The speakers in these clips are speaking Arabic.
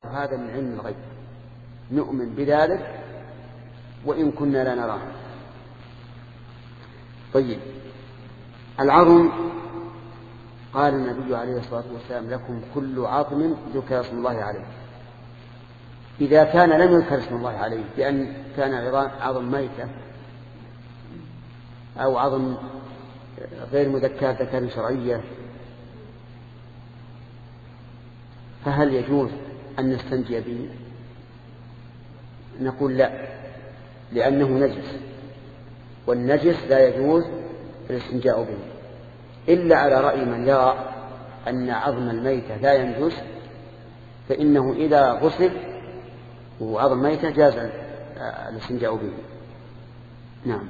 هذا من علم الغيب، نؤمن بذلك وإن كنا لا نراه. طيب، العظم قال النبي عليه الصلاة والسلام لكم كل عظم ذكر اسم الله عليه. إذا كان لم يذكر اسم الله عليه بأن كان عظم ميتة أو عظم غير مذكر ذكر شرعية، فهل يجوز أن نستنجي به؟ نقول لا، لأنه نجس، والنجس لا يجوز الاستنجاء به إلا على رأي من يرى أن عظم الميتة لا ينجس، فإنه إذا غسل وعظم ميتة جاز الاستنجاء به. نعم.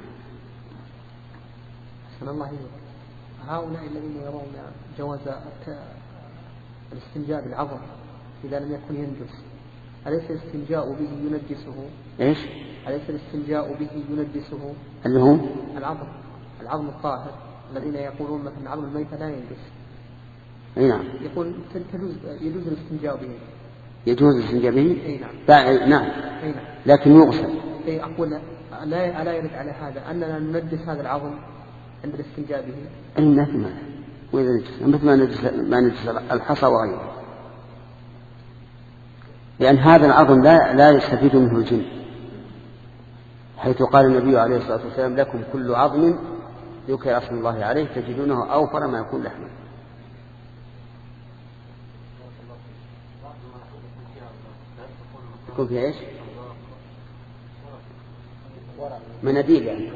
أحسن الله إليك. هؤلاء الذين يرون جواز الاستنجاء بالعظم إذا لم يكن ينجس، أليس الاستنجاء به ينجسه؟ إيش؟ أليس الاستنجاء به ينجسه؟ اللي هو العظم الطاهر، الذين يقولون مثلا عظم الميتة لا ينجس. نعم. يقول يجوز الاستنجاء به. يجوز الاستنجاء به؟ أي نعم. نعم. أي نعم. لكن يغسل. أي أقول لا يرد على هذا أننا ننجس هذا العظم عند الاستنجاء به. أي نعم. وإذا نجس مثل ما نجس الحصى وغيره، لأن هذا العظم لا يستفيد منه الجن، حيث قال النبي عليه الصلاة والسلام لكم كل عظم ذكر اسم الله عليه تجدونه أوفر ما يكون لحما. يكون في إيش؟ مناديل يعني.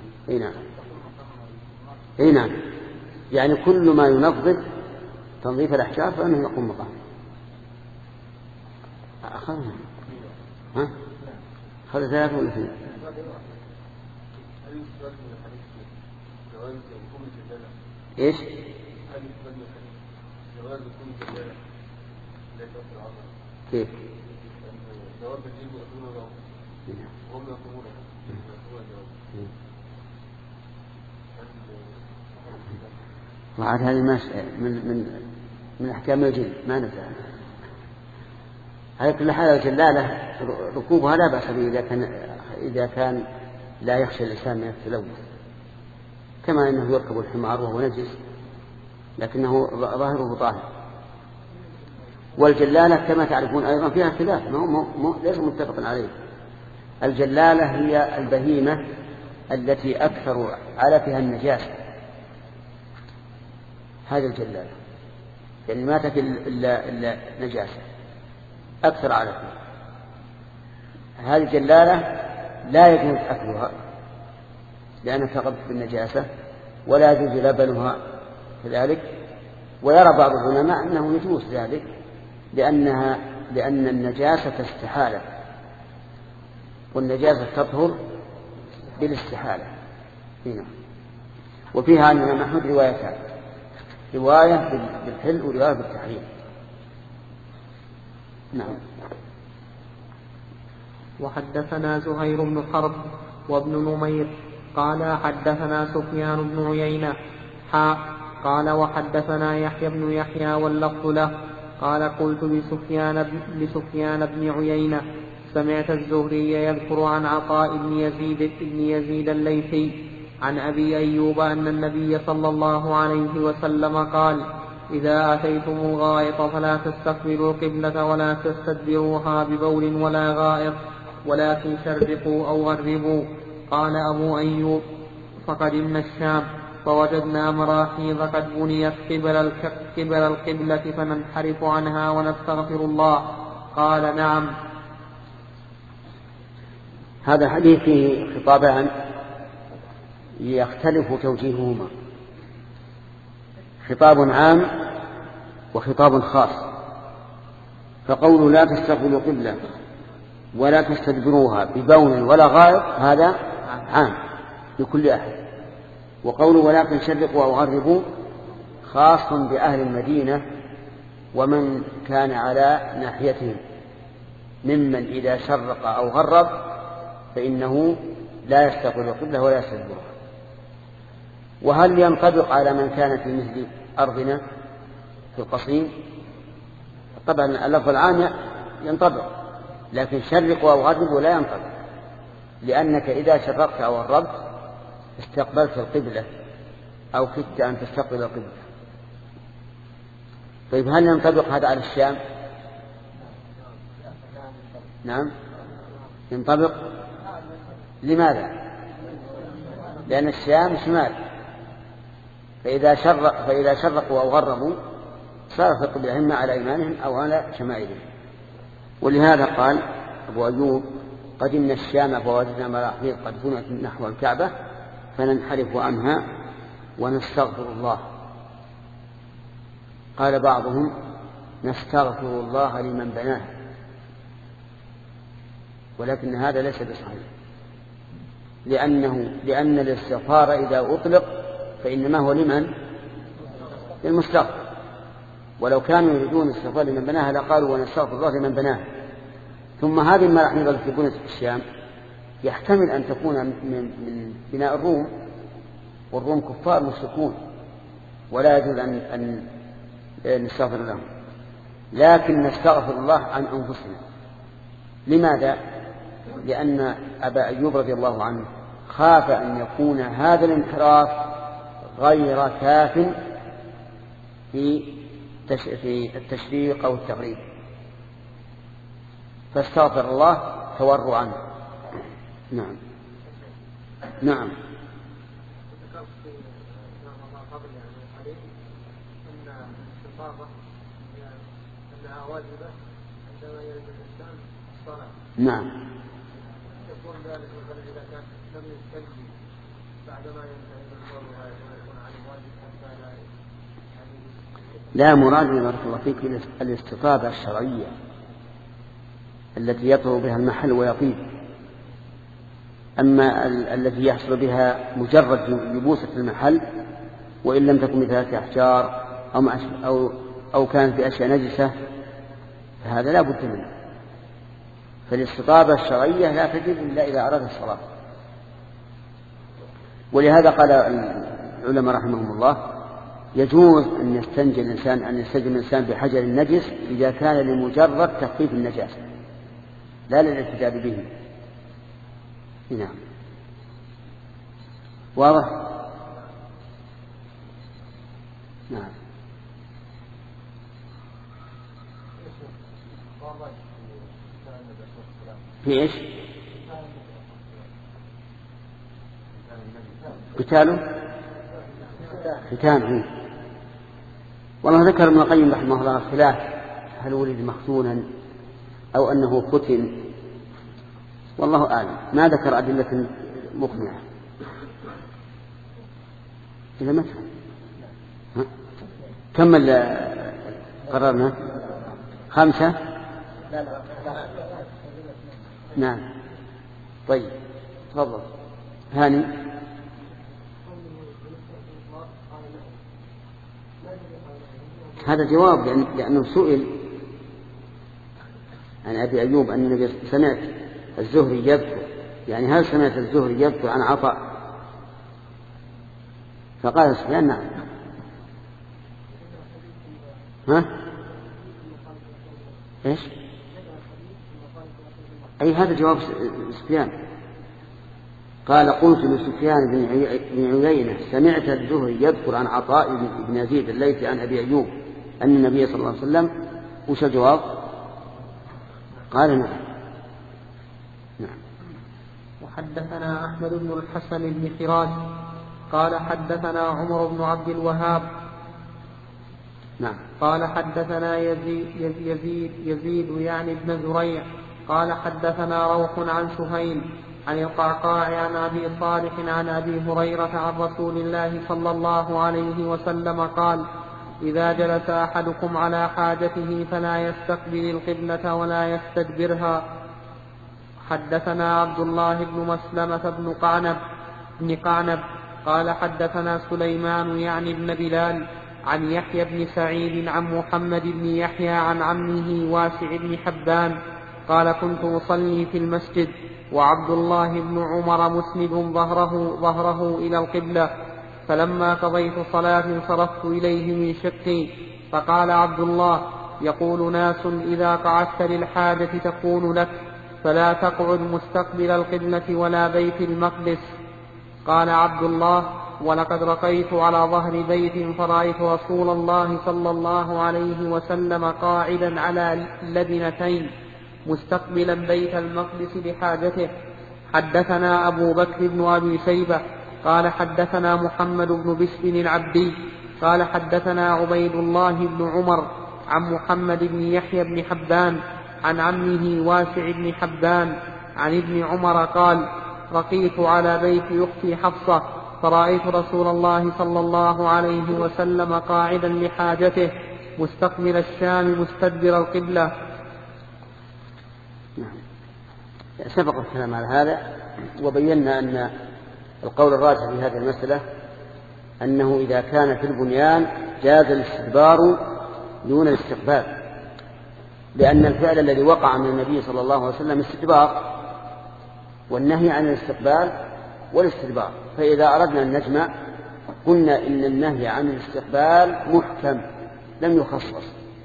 اي نعم. يعني كل ما ينظف تنظيف الأحجار فإنه يقوم مقام. أخذنا أخذ 3 ولا 2؟ إيش؟ كيف؟ وعاد هذه من أحكام الجن ما نزل. على كل حال الجلالة ركوبها لا بأس به إذا كان لا يخشى الإنسان من التلوث، كما أنه يركب الحمار وهو نجس لكنه ظاهره طاهر. والجلالة كما تعرفون أيضا فيها خلاف، ليس متفق عليه. الجلالة هي البهيمة التي أكثر علفها النجاسة، هذه الجلالة يعني ما تكل إلا نجاسة أكثر علفها. هذه الجلالة لا يجوز أكلها لأنها تغطى بالنجاسة، ولا يجوز لبنها كذلك. ويرى بعض العلماء أنه يجوز ذلك لأن النجاسة استحالة، والنجاسة تطهر بالاستحالة. هنا وفيها عن الإمام أحمد روايتان، رواية بالحل ورواية بالتحريم. نعم. وحدثنا زهير بن حرب وابن نمير قال حدثنا سفيان بن عيينة قال وحدثنا يحيى بن يحيى واللفظ له قال قلت لسفيان بن عيينة سمعت الزهري يذكر عن عطاء بن يزيد الليثي عن أبي أيوب أن النبي صلى الله عليه وسلم قال إذا أتيتم الغائط فلا تستقبلوا القبلة ولا تستدبروها ببول ولا غائط ولكن شرقوا أو غربوا. قال أبو أيوب فقدمنا الشام فوجدنا مراحيض قد بنيت قبل القبلة فننحرف عنها ونستغفر الله. قال نعم. هذا حديث فيه خطابان يختلف توجيههما، خطاب عام وخطاب خاص. فقول لا تستقبلوا قبلة ولا تستدبروها ببول ولا غائط هذا عام لكل أحد، وقول ولكن شرقوا أو غربوا خاص بأهل المدينة ومن كان على ناحيتهم ممن إذا شرق أو غرب فإنه لا يستقبل القبلة ولا يستدبرها. وهل ينطبق على من كان في مثل أرضنا في القصيم؟ طبعا اللفظ العام ينطبق، لكن شرقوا أو غربوا لا ينطبق، لأنك إذا شرقت أو غربت استقبلت القبلة أو كدت أن تستقبل القبلة. طيب هل ينطبق هذا على الشام؟ نعم ينطبق. لماذا؟ لأن الشام شمال، فإذا شرقوا أو غربوا صارت القبلة إما على أيمانهم أو على شمائلهم. ولهذا قال أبو أيوب: قدمنا الشام فوجدنا مراحيض قد بنيت نحو الكعبة فننحرف عنها ونستغفر الله. قال بعضهم: نستغفر الله لمن بناه، ولكن هذا ليس بصحيح، لأن الاستغفار إذا أطلق فإنما هو لمن؟ للمستغفر، ولو كانوا يريدون الاستغفار لمن بناها لقالوا ونستغفر الله لمن بناه. ثم هذه المراحيض التي بنيت في الشام يحتمل أن تكون من بناء الروم، والروم كفار مشركون ولا يجوز أن نستغفر لهم، لكن نستغفر الله عن أنفسنا. لماذا؟ لأن أبا أيوب رضي الله عنه خاف أن يكون هذا الانحراف غير كاف في التشريق أو التغريب، فاستغفر الله تورعا. نعم نعم. نعم. يكون ذلك مثلا إذا كان لم يستلزم بعدما ينتهي من ضرورها يكون على الواجب حتى لا مراد بارك الله فيك الاستطابة الشرعية التي يطهر بها المحل ويطيب، أما التي يحصل بها مجرد يبوسة المحل وإن لم تكن بثلاثة أحجار أو كانت بأشياء نجسة فهذا لا بد منه. فالاستطابة الشرعية لا تجب إلا إذا أراد الصلاة. ولهذا قال العلماء رحمهم الله: يجوز أن يستنجي الإنسان بحجر النجس إذا كان لمجرد تخفيف النجاسة لا للاعتداد به. نعم واضح. نعم. في إيش؟ قتاله. والله ذكر ابن القيم رحمه الله الخلاف: هل ولد مختونا أو أنه ختن؟ والله أعلم، ما ذكر أدلة مقنعة. إذا متى كمل قررنا 5. نعم طيب تفضل هاني. هذا جواب لأنه سئل عن أبي أيوب أن النبي سمعت الزهري يذكر، يعني هل سمعت الزهري يذكر عن عطاء؟ فقال سفيان: نعم. إيش؟ أي هذا جواب سفيان. قال: قلت لسفيان بن عيينة: سمعت الزهري يذكر عن عطاء بن يزيد الليثي عن أبي أيوب أن النبي صلى الله عليه وسلم. وش الجواب؟ قال: نعم. وحدثنا أحمد بن الحسن بن خراج قال حدثنا عمر بن عبد الوهاب نعم. قال حدثنا يزيد يعني ابن زريع قال حدثنا روح عن سهيل عن القعقاع عن أبي صالح عن أبي هريرة عن رسول الله صلى الله عليه وسلم قال: إذا جلس أحدكم على حاجته فلا يستقبل القبلة ولا يستدبرها. حدثنا عبد الله بن مسلمة بن قعنب قال حدثنا سليمان يعني بن بلال عن يحيى بن سعيد عن محمد بن يحيى عن عمه واسع بن حبان قال: كنت أصلي في المسجد وعبد الله بن عمر مسند ظهره إلى القبلة، فلما قضيت صلاة صرفت إليه من شقي، فقال عبد الله: يقول ناس إذا قعدت للحاجة تكون لك فلا تقعد مستقبل القبلة ولا بيت المقدس. قال عبد الله: ولقد رقيت على ظهر بيت فرأيت رسول الله صلى الله عليه وسلم قاعدا على لبنتين مستقبلا بيت المقدس لحاجته. حدثنا أبو بكر بن أبي شيبة قال حدثنا محمد بن بشر العبدي قال حدثنا عبيد الله بن عمر عن محمد بن يحيى بن حبان عن عمه واسع بن حبان عن ابن عمر قال: رقيت على بيت أختي حفصة فرأيت رسول الله صلى الله عليه وسلم قاعدا لحاجته مستقبل الشام مستدبر القبلة. سبق الكلام على هذا وبينا أن القول الراجح في هذه المسألة أنه إذا كان في البنيان جاز الاستدبار دون الاستقبال، لأن الفعل الذي وقع من النبي صلى الله عليه وسلم استدبار، والنهي عن الاستقبال والاستدبار. فإذا أردنا أن نجمع قلنا إن النهي عن الاستقبال محكم لم يخصص،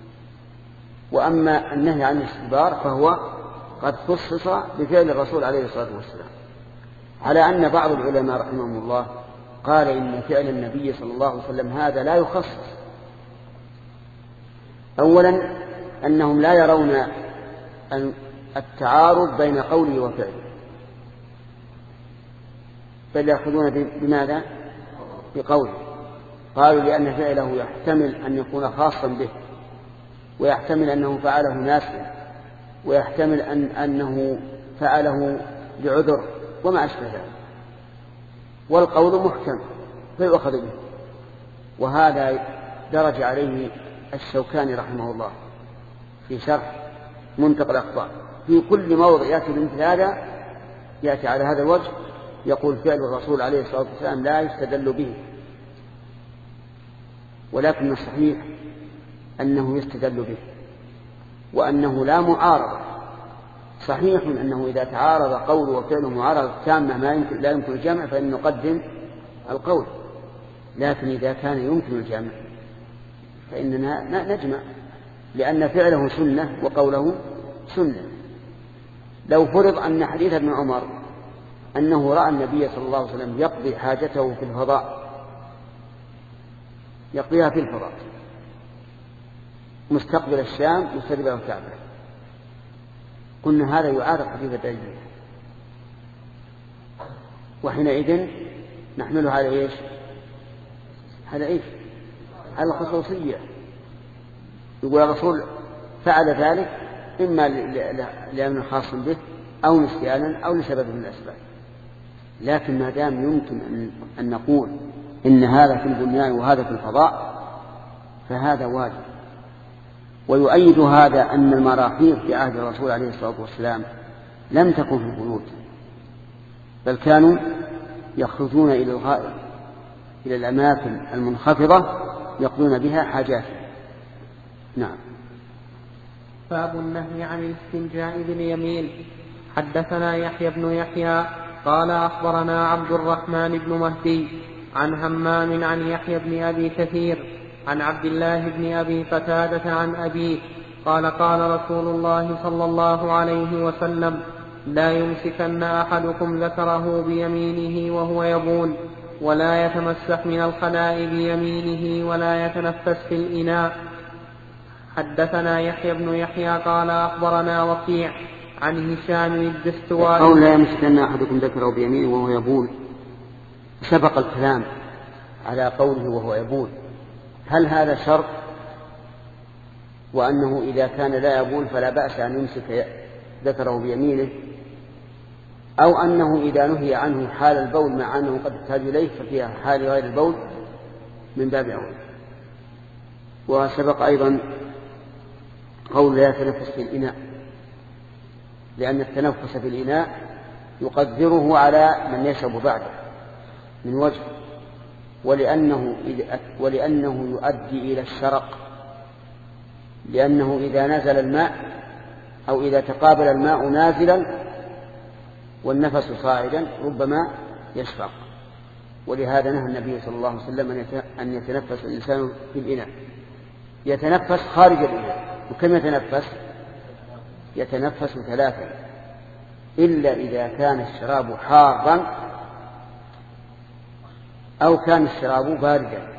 وأما النهي عن الاستدبار فهو قد خصص بفعل الرسول عليه الصلاة والسلام، على أن بعض العلماء رحمهم الله قال إن فعل النبي صلى الله عليه وسلم هذا لا يخصص. أولا أنهم لا يرون التعارض بين قوله وفعله، بل يأخذون بماذا؟ بقوله. قالوا لأن فعله يحتمل أن يكون خاصا به، ويحتمل أنه فعله ناسيا، ويحتمل أنه فعله بعذر وما أشبه ذلك، والقول محكم فيؤخذ به. وهذا درج عليه الشوكاني رحمه الله في شرح منتقى الأخبار، في كل موضع يأتي بمثل هذا يأتي على هذا الوجه يقول فعل الرسول عليه الصلاة والسلام لا يستدل به، ولكن الصحيح أنه يستدل به، وأنه لا معارضة. صحيح أنه إذا تعارض قول وفعله معارضة تامة لا يمكن الجمع فإن نقدم القول، لكن إذا كان يمكن الجمع فإننا نجمع، لأن فعله سنة وقوله سنة. لو فرض أن حديث ابن عمر أنه رأى النبي صلى الله عليه وسلم يقضي حاجته في الفضاء، يقضيها في الفضاء مستقبل الشام مستدبر الكعبة، قلنا هذا يعارض حديث الدجال، وحينئذ نحمله على إيش؟ على إيش؟ على الخصوصية. يقول الرسول فعل ذلك إما لأمر خاص به أو نسيانا أو لسبب من الأسباب. لكن ما دام يمكن أن نقول إن هذا في البنيان وهذا في الفضاء فهذا واجب. ويؤيد هذا أن المراحيض في عهد الرسول عليه الصلاة والسلام لم تكن في البيوت، بل كانوا يخرجون إلى الغائط، إلى الأماكن المنخفضة يقضون بها حاجات. نعم. باب النهي عن الاستنجاء باليمين. حدثنا يحيى بن يحيى قال أخبرنا عبد الرحمن بن مهدي عن همام عن يحيى بن أبي كثير عن عبد الله بن أبي قتادة عن أبيه قال قال رسول الله صلى الله عليه وسلم: لا يمسكن أحدكم ذكره بيمينه وهو يبول، ولا يتمسح من الخلاء بيمينه، ولا يتنفس في الإناء. حدثنا يحيى بن يحيى قال أخبرنا وكيع عن هشام الدستوائي. قول لا يمسكن أحدكم ذكره بيمينه وهو يبول، سبق الكلام على قوله وهو يبول، هل هذا شرط وأنه إذا كان لا يبول فلا بأس أن يمسك ذكره بيمينه، أو أنه إذا نهي عنه حال البول مع أنه قد يحتاج إليه ففيها حال غير البول من باب أولى. وسبق أيضا قول لا يتنفس في الإناء، لأن التنفس في الإناء يقدره على من يشرب بعده من وجه، ولأنه يؤدي إلى الشرق، لأنه إذا نزل الماء أو إذا تقابل الماء نازلا والنفس صاعدا ربما يشرق، ولهذا نهى النبي صلى الله عليه وسلم أن يتنفس الإنسان في الإناء، يتنفس خارج الإناء وكم يتنفس؟ يتنفس 3 إلا إذا كان الشراب حارا أو كان الشراب باردا.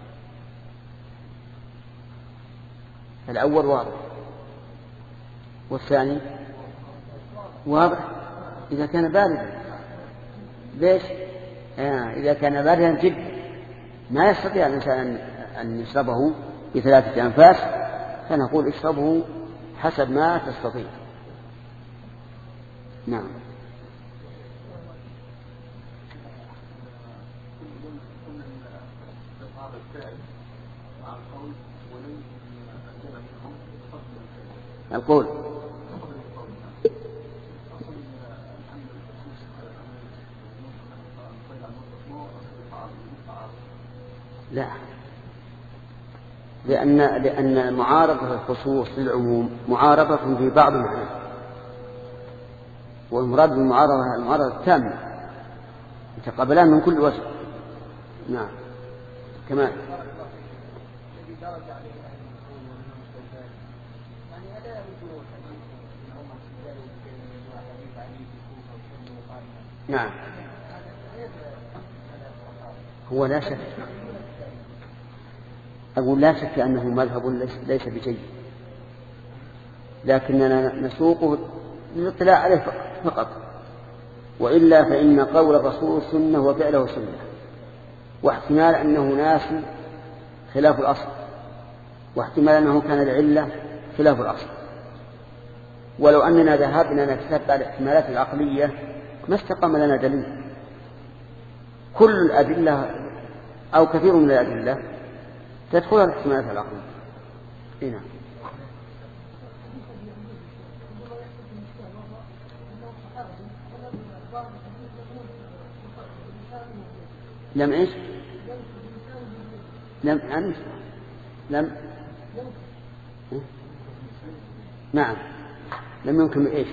الأول واضح، والثاني واضح إذا كان باردا. ليش؟ إذا كان باردا جدا ما يستطيع الإنسان أن يشربه ب3 أنفاس، فنقول اشربه حسب ما تستطيع. نعم. القول لا، لأن معارضة الخصوص للعموم معارضة في بعض المعنى، والمراد بالمعارضة المعارضة التامة يتقابلان من كل وجه. نعم. كمان نعم. هو لا شك، أقول لا شك أنه مذهب ليس بجيد، لكننا نسوقه للاطلاع عليه فقط، وإلا فإن قول الرسول سنة وفعله سنة، واحتمال أنه ناسي خلاف الأصل، واحتمال أنه كان العلة خلاف الأصل. ولو أننا ذهبنا نتتبع الاحتمالات العقلية ما استقام لنا دليل. كل الأدلة أو كثير من الأدلة تدخل الاحتمالات العقلية. هنا لم إيش؟ لم أنت لم نعم لم يمكن إيش؟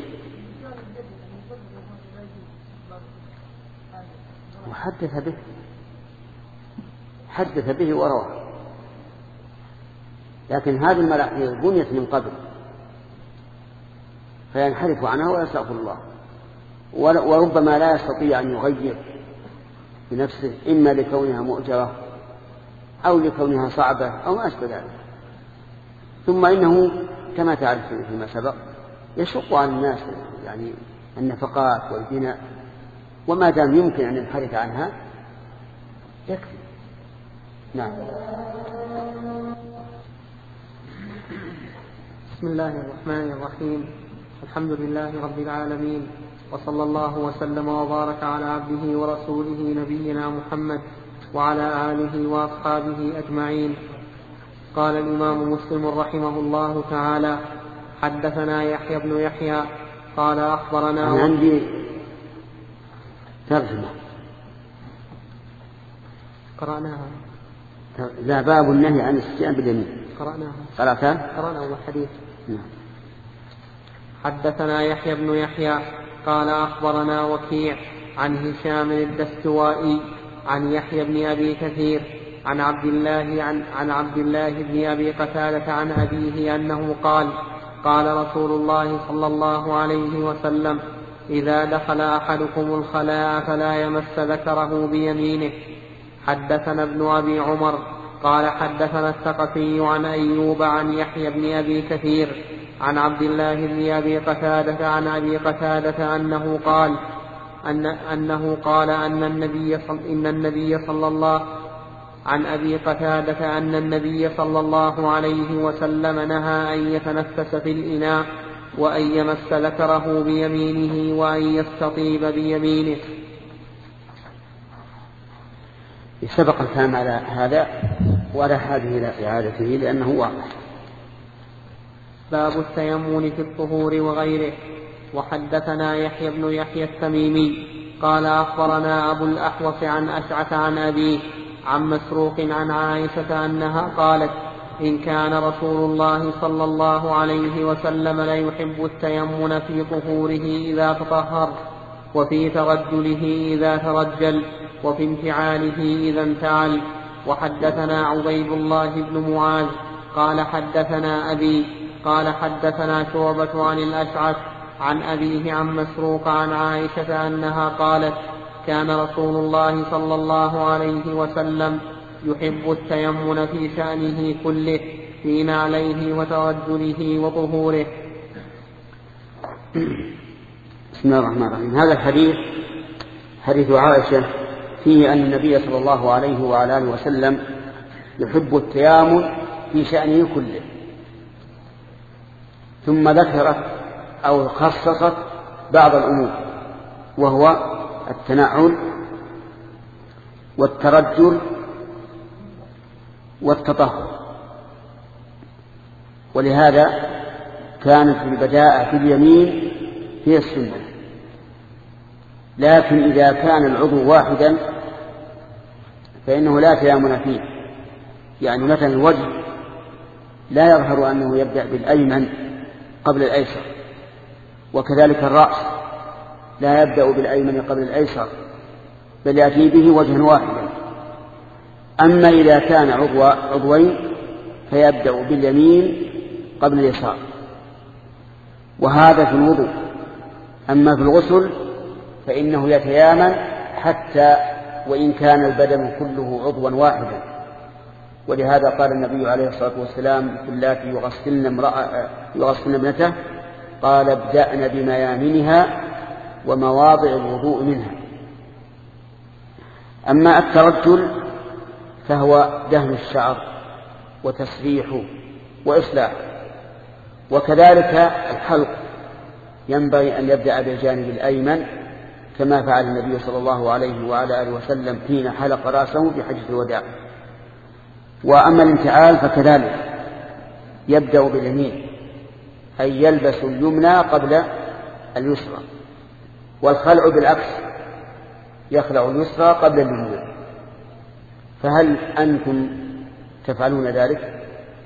حدث به وروى، لكن هذه الملاحظة بنيت من قبل فينحرف عنها ويستغفر الله، وربما لا يستطيع أن يغير بنفسه، إما لكونها مؤجرة أو لكونها صعبة أو ما أشبه ذلك. ثم إنه كما تعرف فيما سبق يشق عن الناس يعني النفقات والبناء، وما دام يمكن أن ينحرف عنها يكفي. نعم. بسم الله الرحمن الرحيم. الحمد لله رب العالمين، وصلى الله وسلم وبارك على عبده ورسوله نبينا محمد وعلى آله وأصحابه أجمعين. قال الإمام مسلم رحمه الله تعالى: حدثنا يحيى بن يحيى قال أخبرنا. أنا عندي ترجمة قرأناها. لا، باب النهي عن الاستئذان باليمين. قرأناها والحديث. نعم. حدثنا يحيى بن يحيى قال أخبرنا وكيع عن هشام الدستوائي عن يحيى بن أبي كثير عن عبد الله بن أبي قتادة عن أبيه أنه قال رسول الله صلى الله عليه وسلم: إذا دخل أحدكم الخلاء فلا يمس ذكره بيمينه. حدثنا ابن أبي عمر قال حدثنا الثقفي عن أيوب عن يحيى بن أبي كثير عن عبد الله بن أبي قتادة عن أبي قتادة أنه قال أن النبي صلى الله عليه وسلم نهى أن يتنفس في الإناء وأن يمس ذكره بيمينه وأن يستطيب بيمينه. سبق الكلام على هذا ولا حاجة إلى إعادته لأنه واضح. باب التيمم في الطهور وغيره. وحدثنا يحيى بن يحيى التميمي قال أخبرنا أبو الأحوص عن أشعث عن أبيه عن مسروق عن عائشة أنها قالت: إن كان رسول الله صلى الله عليه وسلم ليحب التيمم في طهوره إذا تطهر، وفي ترجله إذا ترجل، وفي انفعاله إذا انفعل. وحدثنا عبيد الله بن معاذ قال حدثنا أبي قال حدثنا شعبة عن الأشعث عن أبيه عن مسروق عن عائشة أنها قالت كان رسول الله صلى الله عليه وسلم يحب التيمن في شأنه كله في نعليه وترجله وطهوره. بسم الله الرحمن الرحيم. هذا الحديث حديث عائشة فيه أن النبي صلى الله عليه وعلى آله وسلم يحب التيامن في شأنه كله، ثم ذكرت أو خصصت بعض الأمور، وهو التنعل والترجل والتطهر. ولهذا كانت البداءة في اليمين هي السنة، لكن إذا كان العضو واحدا فإنه لا تيامن فيه. يعني مثلا الوجه لا يظهر أنه يبدأ بالأيمن قبل الأيسر، وكذلك الرأس لا يبدأ بالأيمن قبل الأيسر، بل يأتي به وجها واحدا. أما إذا كان عضوين فيبدأ باليمين قبل اليسار، وهذا في الوضوء. أما في الغسل فإنه يتيامن حتى وإن كان البدن كله عضوا واحدا. ولهذا قال النبي عليه الصلاة والسلام في اللاتي يغسلن ابنته قال ابدأن بميامنها ومواضع الوضوء منها. أما الترجل فهو دهن الشعر وتسريحه وإصلاحه، وكذلك الحلق ينبغي أن يبدأ بالجانب الأيمن كما فعل النبي صلى الله عليه وعلى آله وسلم حين حلق رأسه في حجة الوداع. وأما الانتعال فكذلك يبدأ باليمين، أي يلبس اليمنى قبل اليسرى، والخلع بالعكس يخلع اليسرى قبل اليمنى. فهل أنتم تفعلون ذلك؟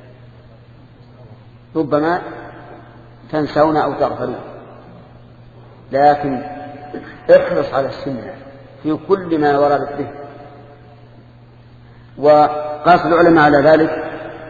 ربما تنسون أو تغفلون، لكن احرص على السنة في كل ما وردت به. وقاس العلماء على ذلك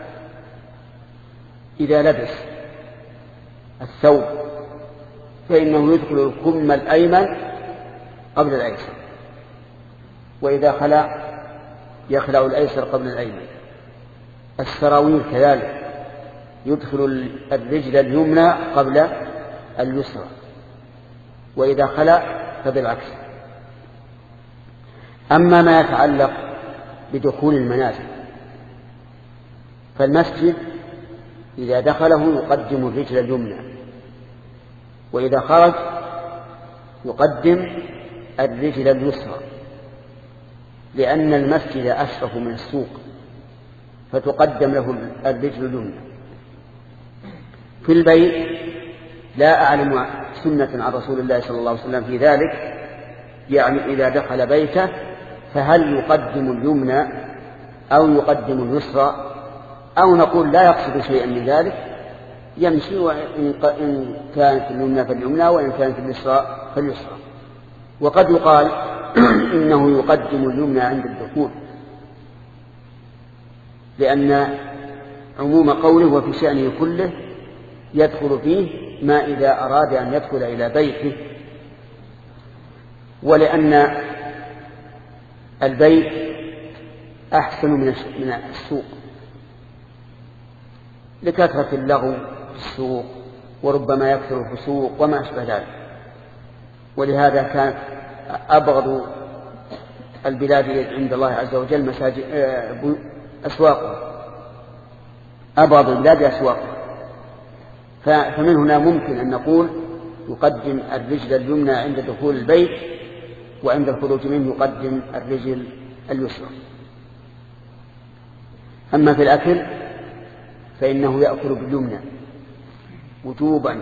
إذا لبس الثوب فإنه يدخل الكم الأيمن قبل الأيسر، وإذا خلع يخلع الأيسر قبل الأيمن. السراويل كذلك يدخل الرجل اليمنى قبل اليسرى، وإذا خلع فبالعكس. أما ما يتعلق بدخول المنازل فالمسجد إذا دخله يقدم الرجل اليمنى، وإذا خرج يقدم الرجل اليسرى، لأن المسجد أشرف من السوق فتقدم له الرجل اليمنى. في البيت لا أعلم سنة عن رسول الله صلى الله عليه وسلم في ذلك، يعني إذا دخل بيته فهل يقدم اليمنى أو يقدم اليسرى، أو نقول لا يقصد شيئا من ذلك يمشي، وإن كانت اليمنى فاليمنى وإن كانت اليسرى فاليسرى. وقد يقال إنه يقدم اليمنى عند الدخول، لأن عموم قوله وفي شأنه كله يدخل فيه ما إذا أراد أن يدخل إلى بيته، ولأن البيت أحسن من السوق لكثرة اللغو في السوق، وربما يكثر الفسوق وما أشبه ذلك. ولهذا كان أبغض البلاد عند الله عز وجل أسواقه، أبغض البلاد أسواقه. فمن هنا ممكن أن نقول يقدم الرجل اليمنى عند دخول البيت، وعند الخروج منه يقدم الرجل اليسرى. أما في الأكل فإنه يأكل باليمنى وجوبا،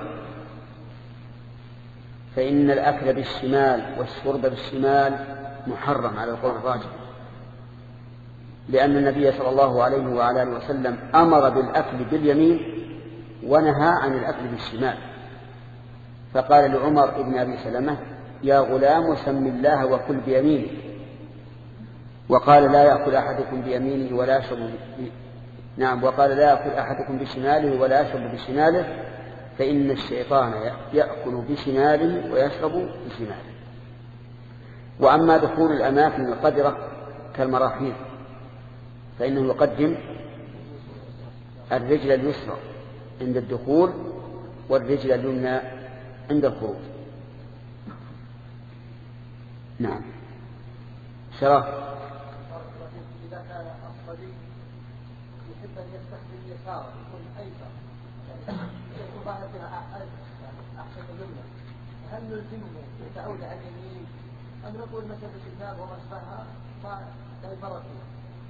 فإن الأكل بالشمال والشرب بالشمال محرم على القول الراجح، لأن النبي صلى الله عليه وعلى آله وسلم أمر بالأكل باليمين ونهى عن الأكل بالشمال. فقال لعمر بن أبي سلمة يا غلام سم الله وكل بيمينه، وقال لا يأكل أحدكم بيمينه ولا يشرب نعم. وقال لا يأكل أحدكم بشماله ولا يشرب بشماله فإن الشيطان يأكل بشماله ويشرب بشماله. وأما دخول الأماكن القذرة كالمراحيض فإنه يقدم الرجل اليسرى عند الدخول والرجل اليمنى عند الخروج. نعم. شرف. إذا كان الصبي يحب أن يستخدم اليسار يكون أيسر يكون ظاهر فيها أحسن الجملة، هل نلزمه يتعود على اليمين أم نقول مثلا الكتاب ومسحها فلا يفرق فيها؟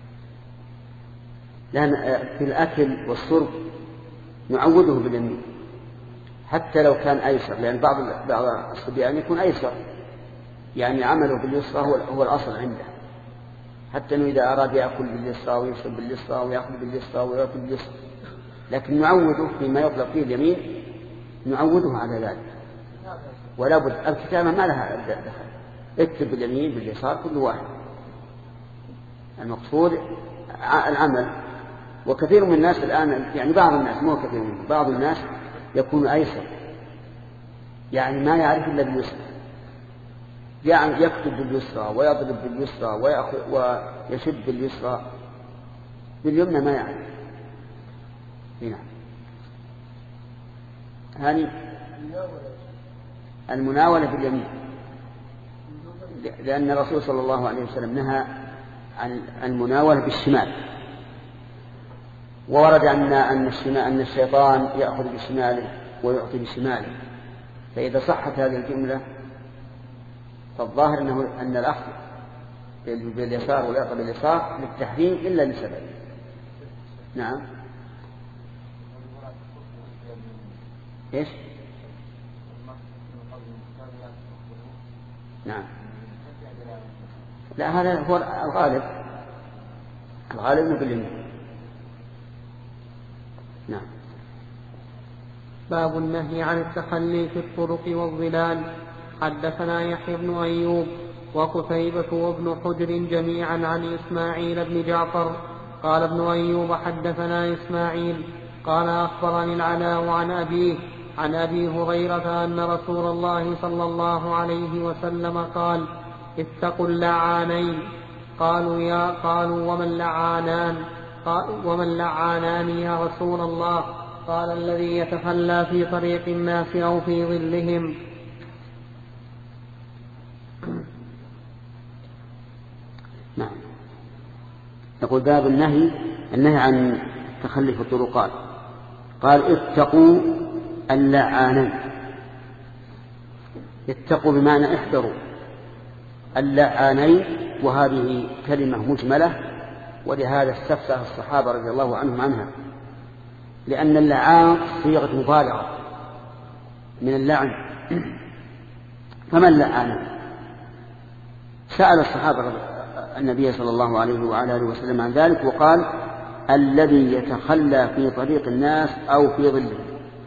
لأن في الأكل والشرب نعوده باليمين حتى لو كان أيسر، لأن بعض الصبيان يكون أيسر يعني عمله باليسرى هو الأصل عنده، حتى أنه إذا أراد يأكل باليسرى ويشرب باليسرى ويأكل باليسرى ويأكل باليسرى، لكن نعوده فيما يطلق فيه اليمين نعوده على ذلك. ولا بد الكتابة ما لها دخل، اكتب باليمين باليسار كل واحد، المقصود العمل. وكثير من الناس الآن يعني بعض الناس مو كثير منهم، بعض الناس يكون أيسر يعني ما يعرف إلا باليسرى، يعني يكتب باليسرى ويضرب باليسرى ويشد باليسرى، باليمنى ما يعرف. هنا هذه المناولة باليمين، لأن الرسول صلى الله عليه وسلم نهى عن المناولة بالشمال، وورد أن الشيطان يأخذ بشماله ويعطي بشماله، فإذا صحت هذه الجملة فالظاهر أن الأخذ باليسار والإعطاء باليسار للتحريم إلا لسبب. نعم. إيش؟ نعم. لا هذا هو الغالب باليمين. نعم. باب النهي عن التخلي في الطرق والظلال. حدثنا يحيى بن أيوب وقتيبة وابن حجر جميعا عن إسماعيل بن جعفر قال ابن أيوب حدثنا إسماعيل قال أخبرني العلاء عن أبي هريرة أن رسول الله صلى الله عليه وسلم قال اتقوا اللعانين. قالوا ومن لعانان يا رسول الله؟ قال الذي يتخلى في طريق الناس أو في ظلهم. نعم. يقول باب النهي عن تخلي في الطرقات. قال اتقوا اللعانين. اتقوا بمعنى احذروا اللعانين، وهذه كلمة مجملة، ولهذا استفسر الصحابة رضي الله عنهم عنها، لأن اللعان صيغة مبالغة من اللعن. فمن لعان؟ سأل الصحابة النبي صلى الله عليه وعلى آله وسلم عن ذلك، وقال الذي يتخلى في طريق الناس أو في ظلهم.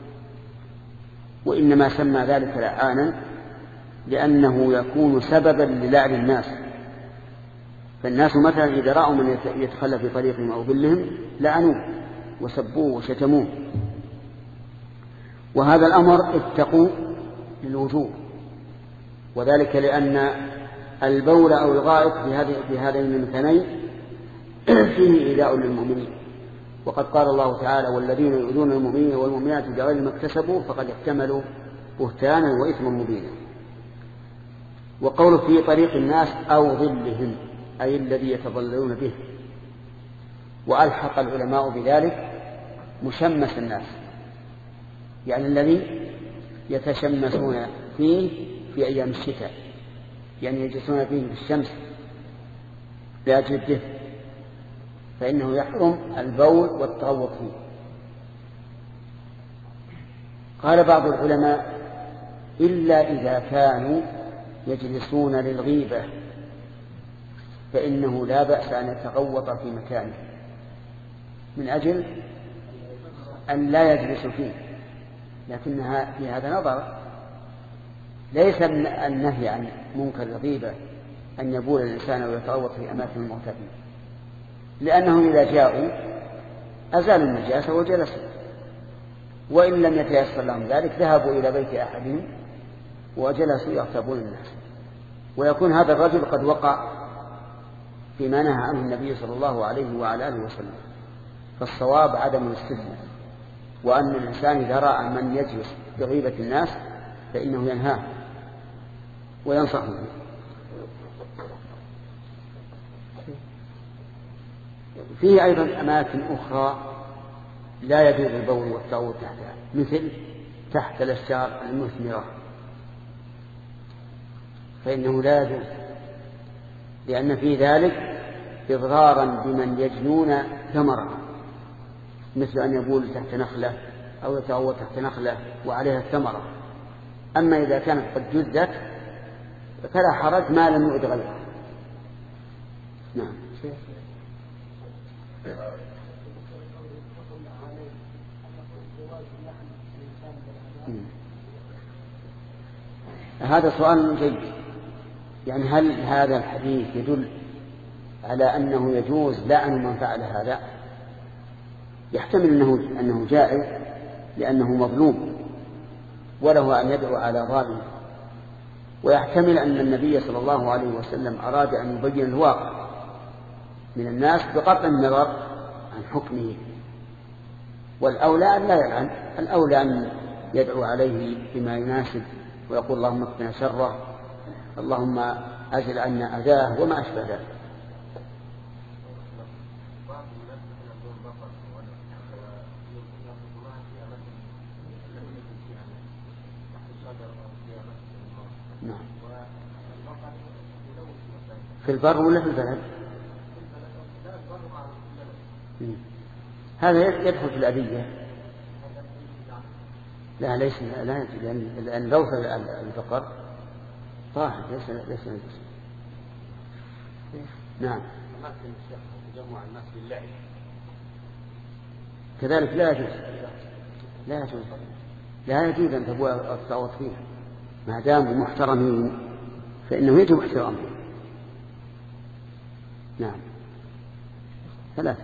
وإنما سمى ذلك لعانا لأنه يكون سببا للعن الناس، فالناس مثلا إذا رأوا من يتخلى في طريقهم أو ظلهم لعنوه وسبوه وشتموه. وهذا الأمر اتقوا للوجوب، وذلك لأن البول أو الغائط في هذين المكانين فيه إيذاء للمؤمنين، وقد قال الله تعالى والذين يؤذون المؤمنين والمؤمنات بغير ما اكتسبوا فقد احتملوا بهتانا وإثما مبينا. وقول في طريق الناس أو ظلهم أي الذي يتظللون به، وألحق العلماء بذلك مشمس الناس، يعني الذي يتشمسون فيه في أيام الشتاء، يعني يجلسون فيه في الشمس لأجل الدفء، فإنه يحرم البول والتغوط فيه. قال بعض العلماء إلا إذا كانوا يجلسون للغيبة فإنه لا بأس أن يتغوط في مكانه من أجل أن لا يجلس فيه، لكنها في هذا نظر. ليس النهي عن منكر الغيبة أن يبول الإنسان ويتغوط في أماكن المعتدين، لأنهم إذا جاءوا أزالوا النجاسة وجلسوا، وإن لم يتيسر لهم ذلك ذهبوا إلى بيت أحدهم وجلسوا يغتابون الناس. ويكون هذا الرجل قد وقع فيما نهى عنه النبي صلى الله عليه وعلى آله وسلم. فالصواب عدم الاستثناء، وأن الإنسان إذا رأى من يجلس بغيبة الناس فإنه ينهاه وينصحه. فيه أيضا أماكن أخرى لا يجوز البول والتعوذ تحتها، مثل تحت الأشجار المثمرة، فإنه لا يجوز، لأن في ذلك إضرارا بمن يجنون ثمرة، مثل أن يبول تحت نخلة أو يتعوذ تحت نخلة وعليها الثمرة. أما إذا كانت قد جزت فلا حرج ما لم يؤذ غيره. نعم. هذا سؤال جيد. يعني هل هذا الحديث يدل على أنه يجوز لعن من فعل هذا؟ يحتمل أنه جائز لأنه مظلوم وله أن يدعو على ظالم، ويحتمل أن النبي صلى الله عليه وسلم أراد أن يبين الواقع من الناس بقطع النظر عن حكمه. والأولى أن لا يلعن، الأولى أن يدعو عليه بما يناسب ويقول اللهم اقنا شره، اللهم أزل عنا أذاه وما أشبه ذلك. نعم. في البر ولا في البلد؟ هذا يدخل في الأذية. لا ليس، لا، لأن لو في البقر طاهر ليس نجس. نعم. تجمع الناس باللعب كذلك لا يجوز، لا يجوز أن تبوء التعوض فيه ما داموا محترمين، فإنه يجب احترامهم. نعم. ثلاثة.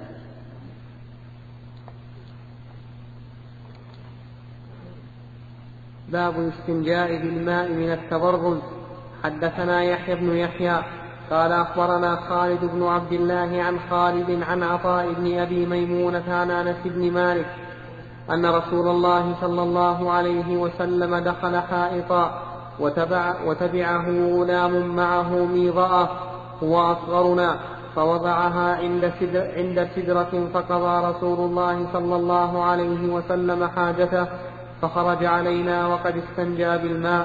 باب الاستنجاء بالماء من التبرز. حدثنا يحيى بن يحيى قال أخبرنا خالد بن عبد الله عن خالد عن عطاء بن أبي ميمونة عن أنس بن مالك أن رسول الله صلى الله عليه وسلم دخل حائطا وتبعه غلام معه ميضأة هو أصغرنا، فوضعها عند سدرة، فقضى رسول الله صلى الله عليه وسلم حاجته فخرج علينا وقد استنجى بالماء.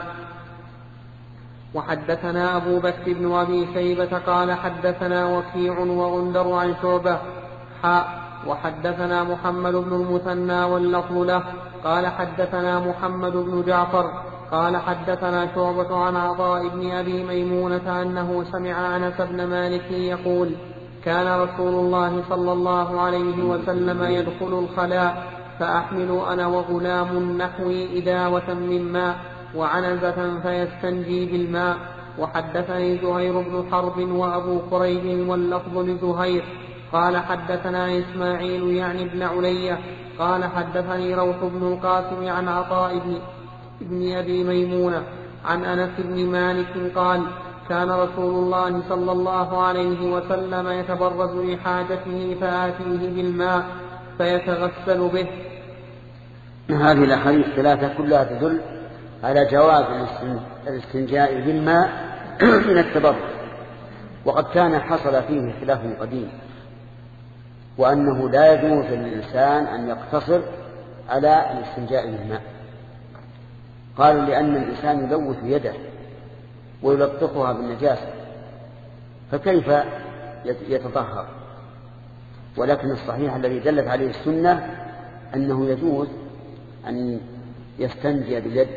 وحدثنا أبو بكر بن أبي شيبة قال حدثنا وكيع وغندر عن شعبة وحدثنا محمد بن المثنى واللفظ له قال حدثنا محمد بن جعفر قال حدثنا شعبة عن عطاء بن أبي ميمونة أنه سمع أنس بن مالك يقول كان رسول الله صلى الله عليه وسلم يدخل الخلاء فأحمل أنا وغلام نحوي إداوة من ماء وعنزة فيستنجي بالماء. وحدثني زهير بن حرب وأبو قريب واللفظ لزهير قال حدثنا إسماعيل يعني ابن علية قال حدثني روح بن القاسم عن عطاء ابن أبي ميمونة عن أنس بن مالك قال كان رسول الله صلى الله عليه وسلم يتبرز لحاجته فآتيه بالماء فيتغسل به. هذه الأحاديث الثلاثة كلها تدل على جواز الاستنجاء بالماء من التبرز، وقد كان حصل فيه خلاف قديم، وأنه لا يجوز للإنسان أن يقتصر على الاستنجاء بالماء. قالوا لأن الإنسان يلوث يده ويلطخها بالنجاسة، فكيف يتطهر؟ ولكن الصحيح الذي دلت عليه السنة أنه يجوز أن يستنجي باليد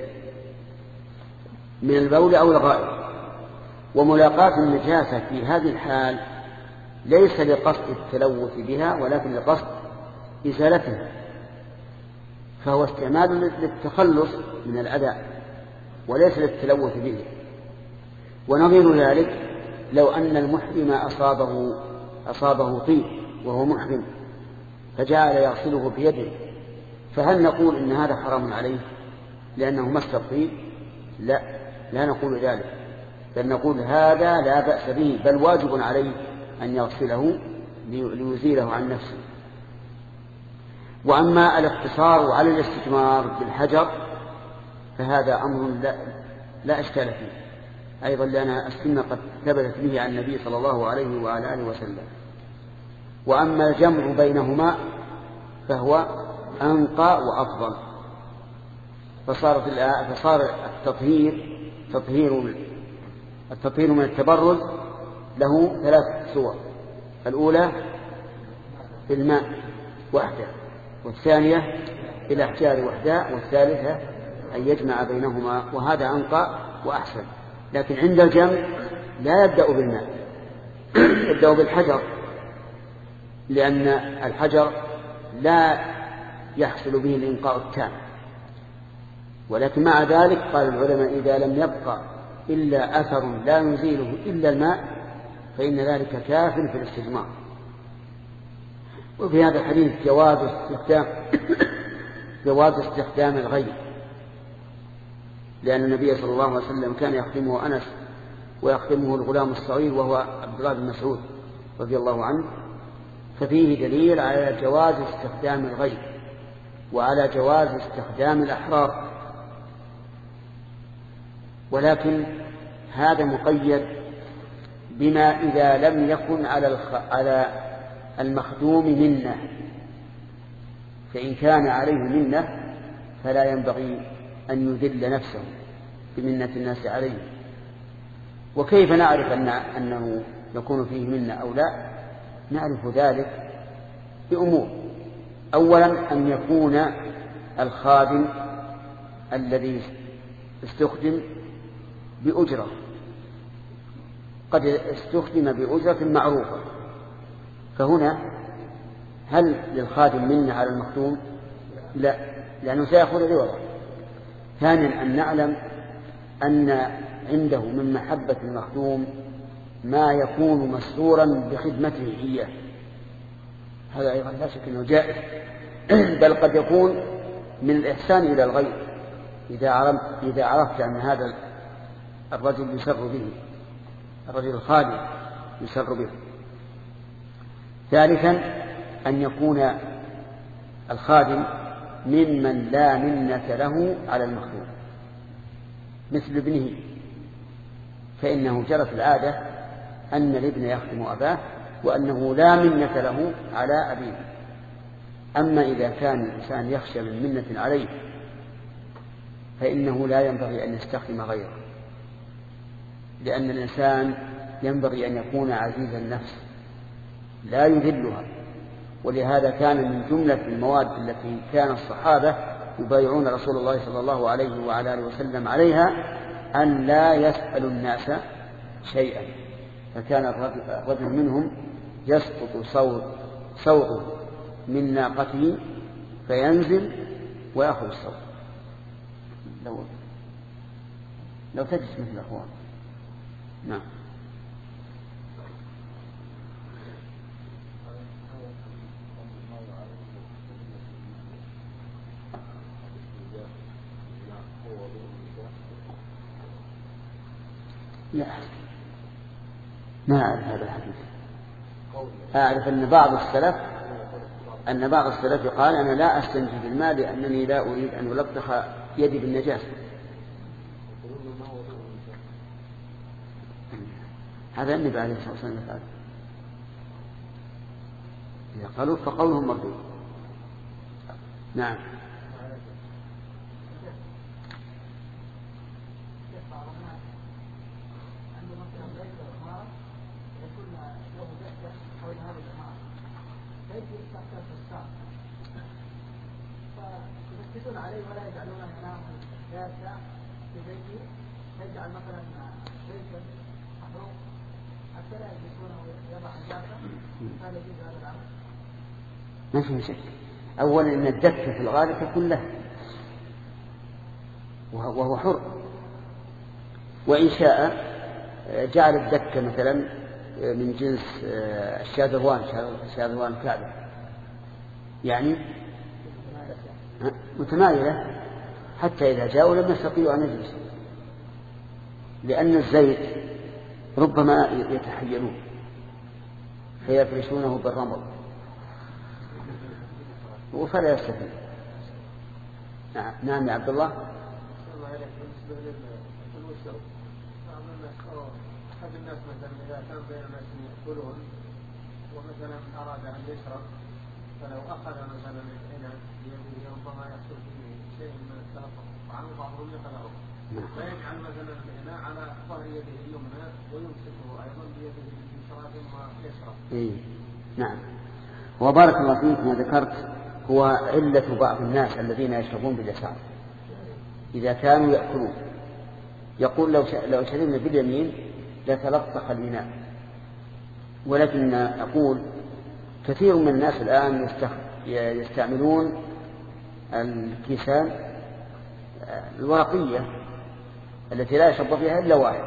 من البول أو الغائط. وملاقاة النجاسة في هذه الحال ليس لقصد التلوث بها ولكن لقصد إزالتها، فهو استعمال للتخلص من الأذى وليس للتلوث به. ونظير ذلك لو أن المحرم أصابه طيب وهو محرم فجعل يغسله بيده، فهل نقول إن هذا حرام عليه لأنه مس الطين؟ لا نقول ذلك، بل نقول هذا لا بأس به، بل واجب عليه أن يغسله ليزيله عن نفسه. وأما الاقتصار على الاستجمار بالحجر فهذا أمر لا إشكال فيه أيضا، لأن السنة قد ثبتت به عن النبي صلى الله عليه وعلى آله وسلم. وأما الجمع بينهما فهو أنقى وأفضل. فصار التطهير من التبرز له 3 صور: الأولى بالماء وحده، والثانية بالأحجار وحده، والثالثة أن يجمع بينهما، وهذا أنقى وأحسن. لكن عند الجمع لا يبدأ بالماء، يبدأ بالحجر، لأن الحجر لا يحصل به الإنقاء التام. ولكن مع ذلك قال العلماء إذا لم يبقى إلا أثر لا يزيله إلا الماء فإن ذلك كاف في الاستجمار. وفي هذا الحديث جواز استخدام الغير، لأن النبي صلى الله عليه وسلم كان يخدمه أنس ويخدمه الغلام الصغير وهو عبد الله بن مسعود رضي الله عنه، ففيه دليل على جواز استخدام الغير وعلى جواز استخدام الأحرار. ولكن هذا مقيد بما إذا لم يكن على المخدوم منة، فإن كان عليه منة فلا ينبغي أن يذل نفسه بمنة الناس عليه. وكيف نعرف أنه يكون فيه منة أو لا؟ نعرف ذلك بأمور: أولا أن يكون الخادم الذي استخدم بأجرة، قد استخدم بأجرة معروفة، فهنا هل للخادم منة على المخدوم؟ لا، لأنه سيأخذ عوضا. ثانيا أن نعلم أن عنده من محبة المخدوم ما يكون مسرورا بخدمته إياه، هذا أيضا لا شك أنه جائز، بل قد يكون من الإحسان إلى الغير إذا عرفت أن هذا الرجل يسر به، الرجل الخادم يسر به. ثالثا أن يكون الخادم ممن لا منة له على المخدوم، مثل ابنه، فإنه جرت العادة أن الابن يخدم أباه وأنه لا منة له على أبيه. أما إذا كان الإنسان يخشى من منة عليه فإنه لا ينبغي أن يستخدم غيره، لأن الإنسان ينبغي أن يكون عزيز النفس لا يذلها. ولهذا كان من جملة المواد التي كان الصحابة يبايعون رسول الله صلى الله عليه وعلى آله وسلم عليها أن لا يسألوا الناس شيئا، فكان الرجل منهم يسقط صوته من ناقته فينزل ويأخذ الصوت. لو تجلس مثل الأخوان. نعم. لا، ما أعرف هذا الحديث. أعرف أن بعض السلف قال أنا لا أستنجي بالماء لأنني لا أريد أن ألطخ يدي بالنجاسة. هذا النبي عليه الصلاة والسلام قال. إذا قالوا فقولهم مردود. نعم. فيثبتون عليه ولا يجعلون كلامه جاسا ببيته، يجعل مثلا بيتا محروق حتى لا يجلسونه ويضع جاسا، هذا يجوز هذا العمل؟ ما في شك. أولا أن الدكة في الغالب تكون له وهو حر، وإن شاء جعل الدكة مثلا من جنس الشاذوان كعبة يعني متمايلة حتى إذا جاءوا لم يستطيعوا أن يجلسوا، لأن الزيت ربما يتحيلون فيفرشونه بالرمل فلا يستفيد. نعم يا عبد الله. أحد الناس مثلا إذا كان بين الناس يأكلون ومثلا أراد أن يشرب، فلو أخذ مثلا الإناء بيده ربما يحصل فيه شيء من التلفظ، وعن بعضهم يقدره فيجعل مثلا الإناء على ظهر يده اليمنى ويمسكه أيضا بيده اليسرى ثم يشرب. نعم. وبارك الله فيك ما ذكرت هو علة بعض الناس الذين يشربون باليسار إذا كانوا يأكلون، يقول لو شربنا باليمين لتلطخ الإناء، ولكن أقول كثير من الناس الآن يستعملون الكيسان الورقية التي لا يشرب فيها إلا واحد،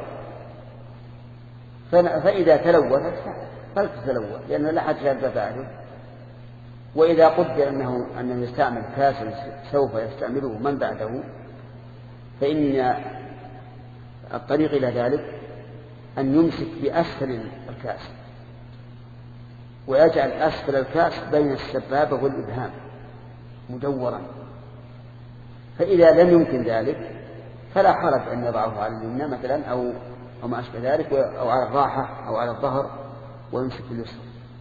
فإذا تلوثت فلتتلوث لأنه لا حد يشرب بعده. وإذا قدر أنه يستعمل كاسا سوف يستعمله من بعده، فإن الطريق إلى ذلك أن يمسك بأسفل الكاس ويجعل أسفل الكاس بين السبابة والإبهام مدورا، فإذا لم يمكن ذلك فلا حرج أن يضعه على اليمنى مثلا أو ما أشبه ذلك، أو على الراحة أو على الظهر ويمسك اليسر،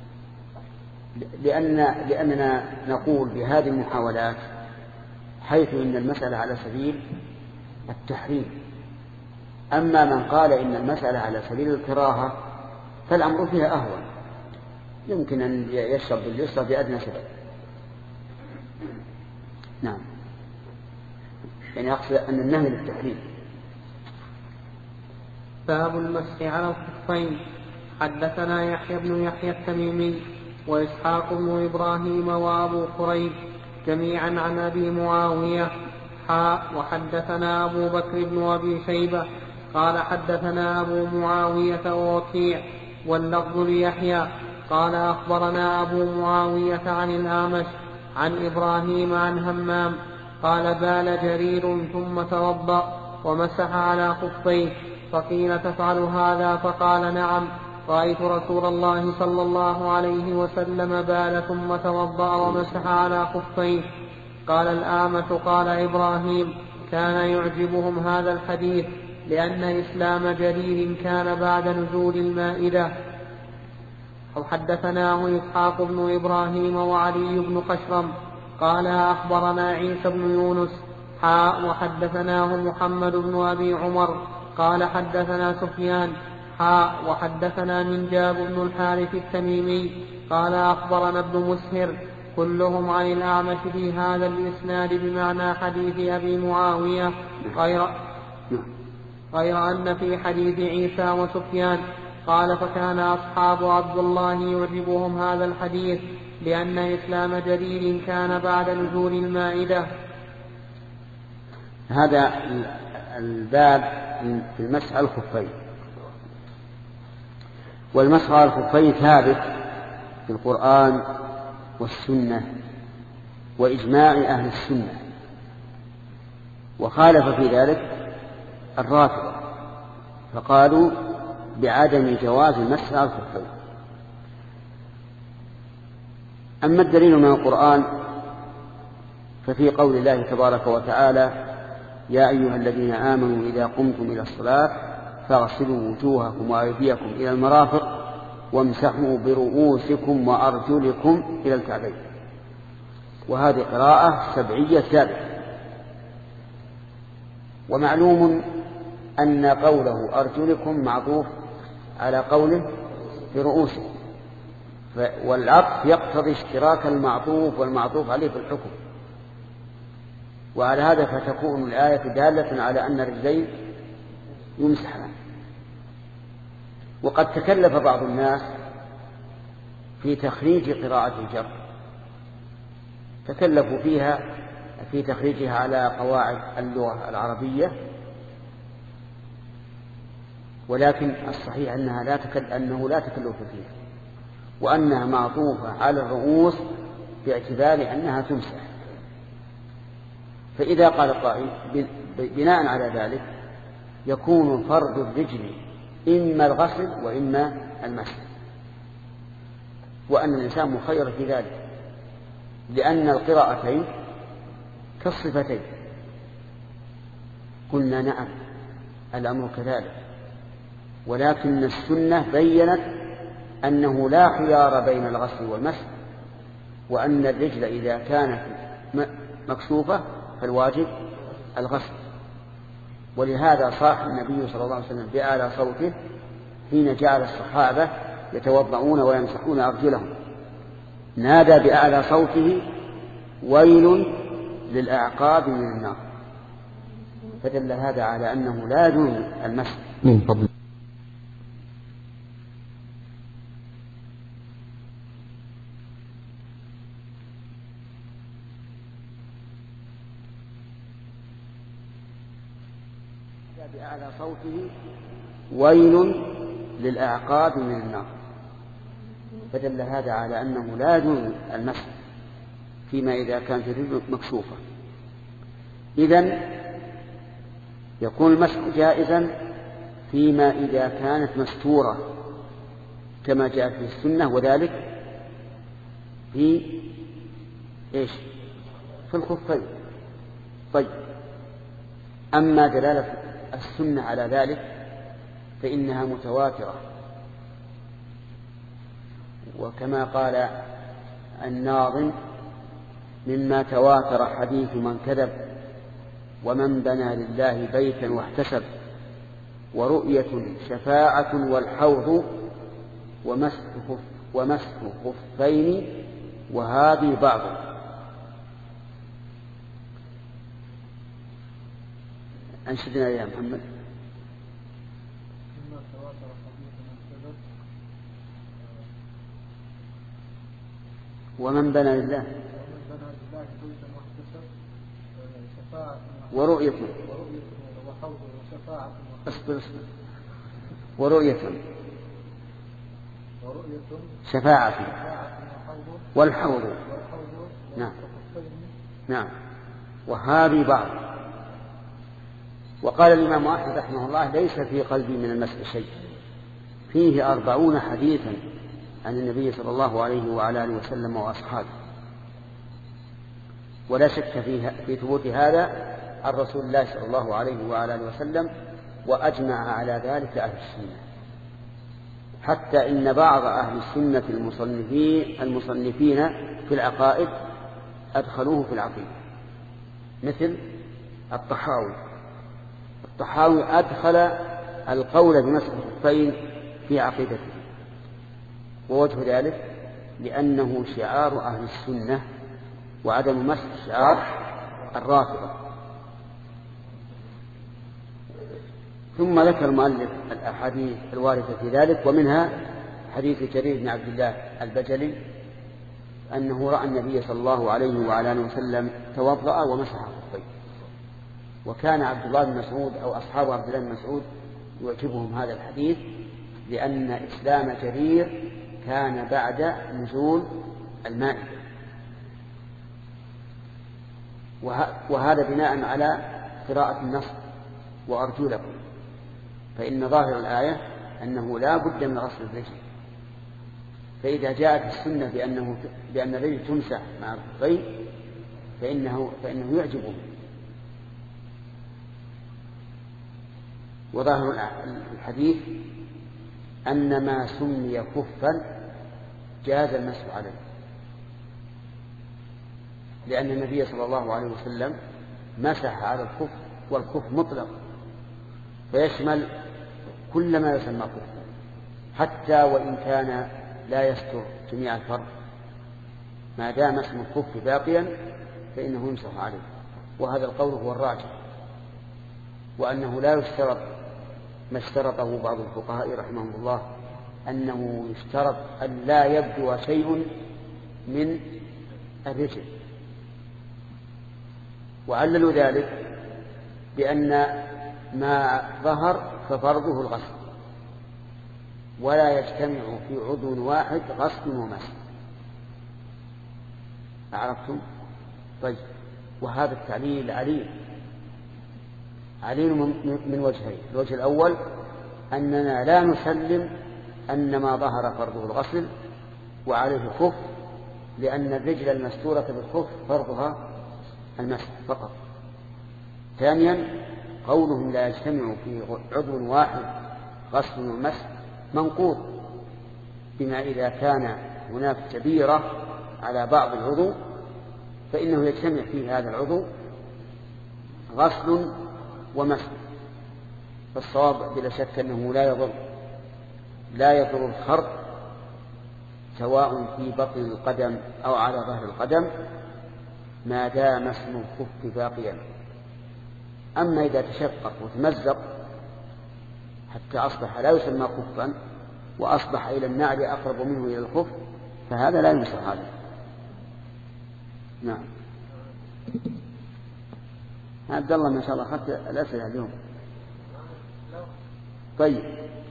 لأننا نقول بهذه المحاولات حيث إن المسألة على سبيل التحريم. أما من قال إن المسألة على سبيل الكراهة فالأمر فيها أهون، يمكن أن يشرب باليسرى بأدنى سبب. نعم، يعني أقصد أن النهي للتحريم. باب المسح على الخفين. حدثنا يحيى بن يحيى التميمي وإسحاق بن إبراهيم وأبو قريب جميعا عن أبي معاوية وحدثنا أبو بكر بن أبي شيبة قال حدثنا أبو معاوية ووكيع واللفظ ليحيى قال أخبرنا أبو معاوية عن الأعمش عن إبراهيم عن همام قال بال جرير ثم توضأ ومسح على خفيه، فقيل تفعل هذا؟ فقال نعم، رأيت رسول الله صلى الله عليه وسلم بال ثم توضأ ومسح على خفيه. قال الأعمش قال إبراهيم كان يعجبهم هذا الحديث لأن إسلام جرير كان بعد نزول المائدة. أو حدثناه إسحاق بن إبراهيم وعلي بن خشرم قال أخبرنا عيسى بن يونس وحدثناه محمد بن أبي عمر قال حدثنا سفيان وحدثنا منجاب بن الحارث التميمي قال أخبرنا ابن مسهر كلهم عن الأعمش في هذا الإسناد بمعنى حديث أبي معاوية غير أن في حديث عيسى وسفيان قال فكان أصحاب عبد الله يعجبهم هذا الحديث لأن إسلام جرير كان بعد نزول المائدة. هذا الباب في المسح على الخفين، والمسح على الخفين ثابت في القرآن والسنة وإجماع أهل السنة، وخالف في ذلك الرافضة فقالوا بعدم جواز المسح على الخفين. أما الدليل من القرآن ففي قول الله تبارك وتعالى يا أيها الذين آمنوا إذا قمتم إلى الصلاة فاغسلوا وجوهكم وأيديكم إلى المرافق وامسحوا برؤوسكم وأرجلكم إلى الكعبين، وهذه قراءة سبعية ثابتة. ومعلوم أن قوله أرجلكم معطوف على قوله برؤوسكم، والعطف يقتضي اشتراك المعطوف والمعطوف عليه في الحكم، وعلى هذا فتكون الآية دالة على أن الرجلين يمسحان. وقد تكلف بعض الناس في تخريج قراءة الجر، تكلفوا فيها في تخريجها على قواعد اللغة العربية، ولكن الصحيح أنه لا تكلف فيها، وأنها معطوفة على الرؤوس باعتبار أنها تمسح. فإذا قال قائل بناء على ذلك يكون فرض الرجل إما الغسل وإما المسح، وأن الإنسان مخير في ذلك، لأن القراءتين كالصفتين. قلنا نعم الأمر كذلك، ولكن السنة بيّنت أنه لا خيار بين الغسل والمسح، وأن الرجل إذا كانت مكشوفة فالواجب الغسل. ولهذا صاح النبي صلى الله عليه وسلم بأعلى صوته حين جعل الصحابة يتوضعون ويمسحون أرجلهم، نادى بأعلى صوته: ويل للأعقاب من النار. فدل هذا على أنه لا يجوز المسح من فضل. بأعلى صوته: ويل للأعقاب من النار. فدل هذا على أنه لا يجوز المسح فيما إذا كانت الرجل مكشوفة. إذن يكون المسح جائزا فيما إذا كانت مستورة كما جاء في السنة، وذلك في إيش؟ في الخفين. طيب، أما دلالة السنة على ذلك فإنها متواترة، وكما قال الناظم: مما تواتر حديث من كذب، ومن بنى لله بيتا واحتسب، ورؤية شفاعة والحوض، ومسح خفين، وهذه بعض. أنشدنا يا محمد. ومن بنى لله ورؤية ورؤية شفاعة والحوض. نعم وهذه بعض. وقال الإمام أحمد رحمه الله: ليس في قلبي من المسح شيء. فيه 40 حديثا عن النبي صلى الله عليه وعلى آله وسلم وأصحابه، ولا شك في ثبوت هذا عن رسول الله صلى الله عليه وعلى آله وسلم، وأجمع على ذلك أهل السنة، حتى إن بعض أهل السنة المصنفين في العقائد أدخلوه في العقيدة، مثل الطحاوي أدخل القول بمسح الخفين في عقيدته. ووجه ذلك لأنه شعار أهل السنة، وعدم مسح شعار الرافضة. ثم ذكر المؤلف الأحاديث الواردة في ذلك، ومنها حديث جرير بن عبد الله البجلي أنه رأى النبي صلى الله عليه وعلى آله وسلم توضأ ومسح خفيه. وكان عبد الله بن مسعود أو أصحاب عبد الله بن مسعود يعجبهم هذا الحديث، لأن إسلام جرير كان بعد نزول المائدة، وهذا بناء على قراءة النص: وأرجلكم. فإن ظاهر الآية أنه لا بد من غسل الرجل، فإذا جاءت السنة بأن الرجل تمسح مع الخفين فإنه يعجبه. وظاهر الحديث أن ما سمي كفا جاز المسح عليه، لأن النبي صلى الله عليه وسلم مسح على الكف، والكف مطلق فيشمل كل ما يسمى كفا، حتى وإن كان لا يستر جميع الفرد، ما دام اسم الكف باقيا فإنه يمسح عليه. وهذا القول هو الراجح، وأنه لا يشترط ما اشترطه بعض الفقهاء رحمهم الله، أنه يشترط أن لا يبدو شيء من الرجل، وعللوا ذلك بأن ما ظهر ففرضه الغسل، ولا يجتمع في عضو واحد غسل ومسح. عرفتم؟ طيب، وهذا التعليل عليل من وجهين. الوجه الأول أننا لا نسلم أن ما ظهر فرضه الغسل وعليه خف، لأن الرجل المستورة بالخف فرضها المسح فقط. ثانيا قولهم لا يجتمع في عضو واحد غسل ومسح منقوض، بما إذا كان هناك كبيرة على بعض العضو فإنه يجتمع في هذا العضو غسل ومسح. فالصواب بلا شك أنه لا يضر الخرق سواء في بطن القدم أو على ظهر القدم ما دام اسم الخف باقيا. أما إذا تشقق وتمزق حتى أصبح لا يسمى خفا وأصبح إلى النعل أقرب منه إلى الخف فهذا لا يمسح هذا. نعم. عبد الله ما شاء الله أخذت الأسئلة اليوم. طيب،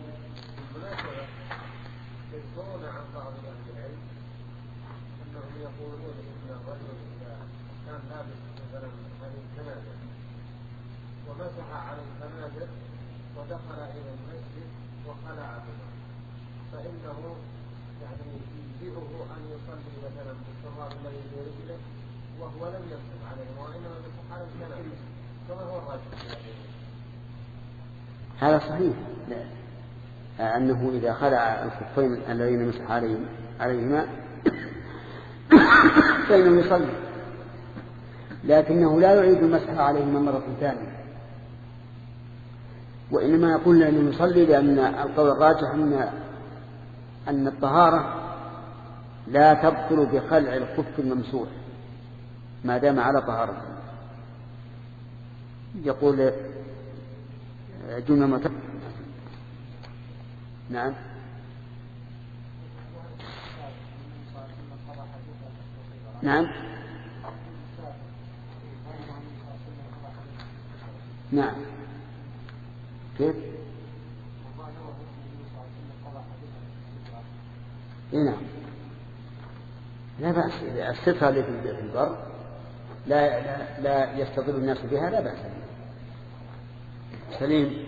يذكرون عن بعض أهل العلم أنهم يقولون إن الرجل إذا كان لابس مثلا هذه الكنادر ومسح على الكنادر ودخل إلى المسجد وخلعهما فإنه يعني يجزئه أن يصلي مثلا بالشراب الذي في رجله وهو لم يمسح عليه وإنما مسح على الكنادر، كما هو الراجح. هذا صحيح أنه إذا خلع الخفين الذين مسح عليهما فإنه يصلي، لكنه لا يعيد المسح عليهما مرة ثانية، وإنما يقول لأنه يصلي، لأن القول الراجح أن الطهارة لا تبطل بخلع الخف الممسوح ما دام على طهارته. يقول جملة نعم. نعم. نعم. كيف؟ نعم. لا بأس. السترة التي في البر لا يستظل الناس بها، لا بأس. سليم.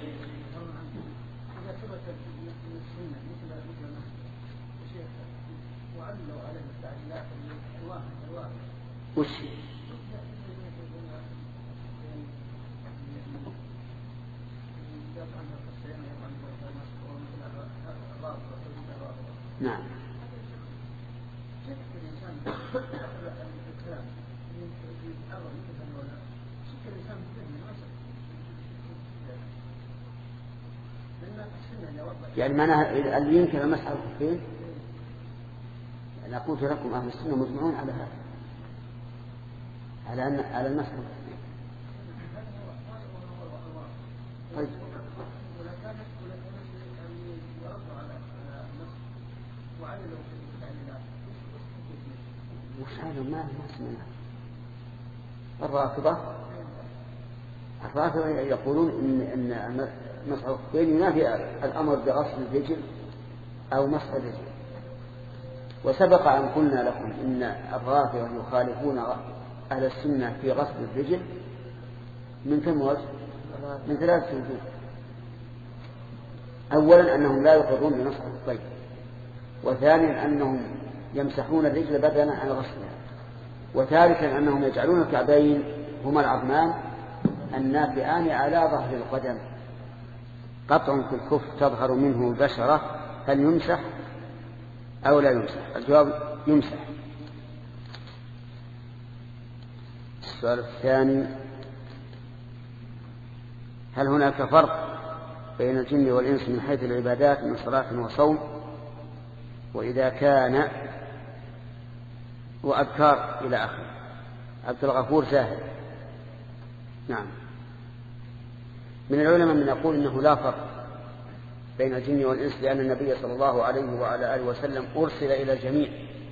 وش نعم. يعني معناها اللي يمكن المسح على الخفين، أنا قلت لكم أهل السنة مجمعون على هذا، على المسح. طيب، وش هذا ما سمعنا؟ الرافضة يقولون إن مسح الخفين ينافي الأمر بغسل الرجل أو مسح الرجل. وسبق أن قلنا لكم إن الرافضة يخالفون أهل السنة في غسل الرجل من كم وجه؟ من 3 وجوه. أولا أنهم لا يقرون بمسح الخفين، وثانيا أنهم يمسحون الرجل بدلا عن غسلها، وثالثا أنهم يجعلون الكعبين هما العظمان النافعان على ظهر القدم. قطع في الخف تظهر منه البشرة، هل يمسح أو لا يمسح؟ الجواب يمسح. السؤال الثاني: هل هناك فرق بين الجن والإنس من حيث العبادات من صلاة وصوم؟ وإذا كان وأذكار إلى آخره. عبد الغفور زاهد. نعم. من العلماء من يقول إنه لا فرق بين الجن والإنس، لأن النبي صلى الله عليه وعلى آله وسلم أرسل إلى الجميع،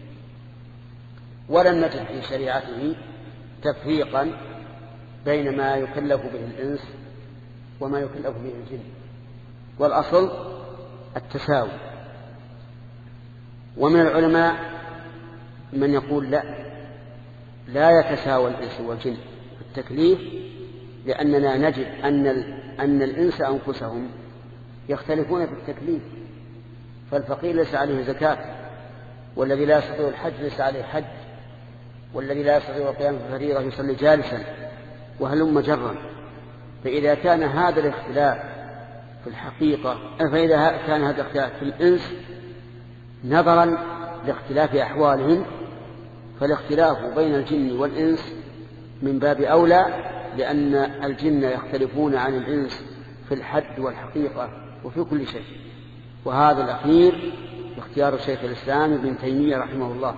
ولم نجد في شريعته تفريقا بين ما يكلف به الإنس وما يكلف به الجن، والأصل التساوي. ومن العلماء من يقول لا، لا يتساوى الإنس والجن في التكليف، لأننا نجد أن الإنس أنفسهم يختلفون في التكليف، فالفقير ليس عليه زكاة، والذي لا يستطيع الحج ليس عليه حج، والذي لا يستطيع القيام بالفريضة يصلي جالسا، وهلم جرا. فإذا كان هذا الاختلاف في الحقيقة، فإذا كان هذا الاختلاف في الإنس نظرا لاختلاف أحوالهم، فالاختلاف بين الجن والإنس من باب أولى، لأن الجن يختلفون عن الإنس في الحد والحقيقة وفي كل شيء. وهذا الأخير اختيار الشيخ الإسلام ابن تيمية رحمه الله.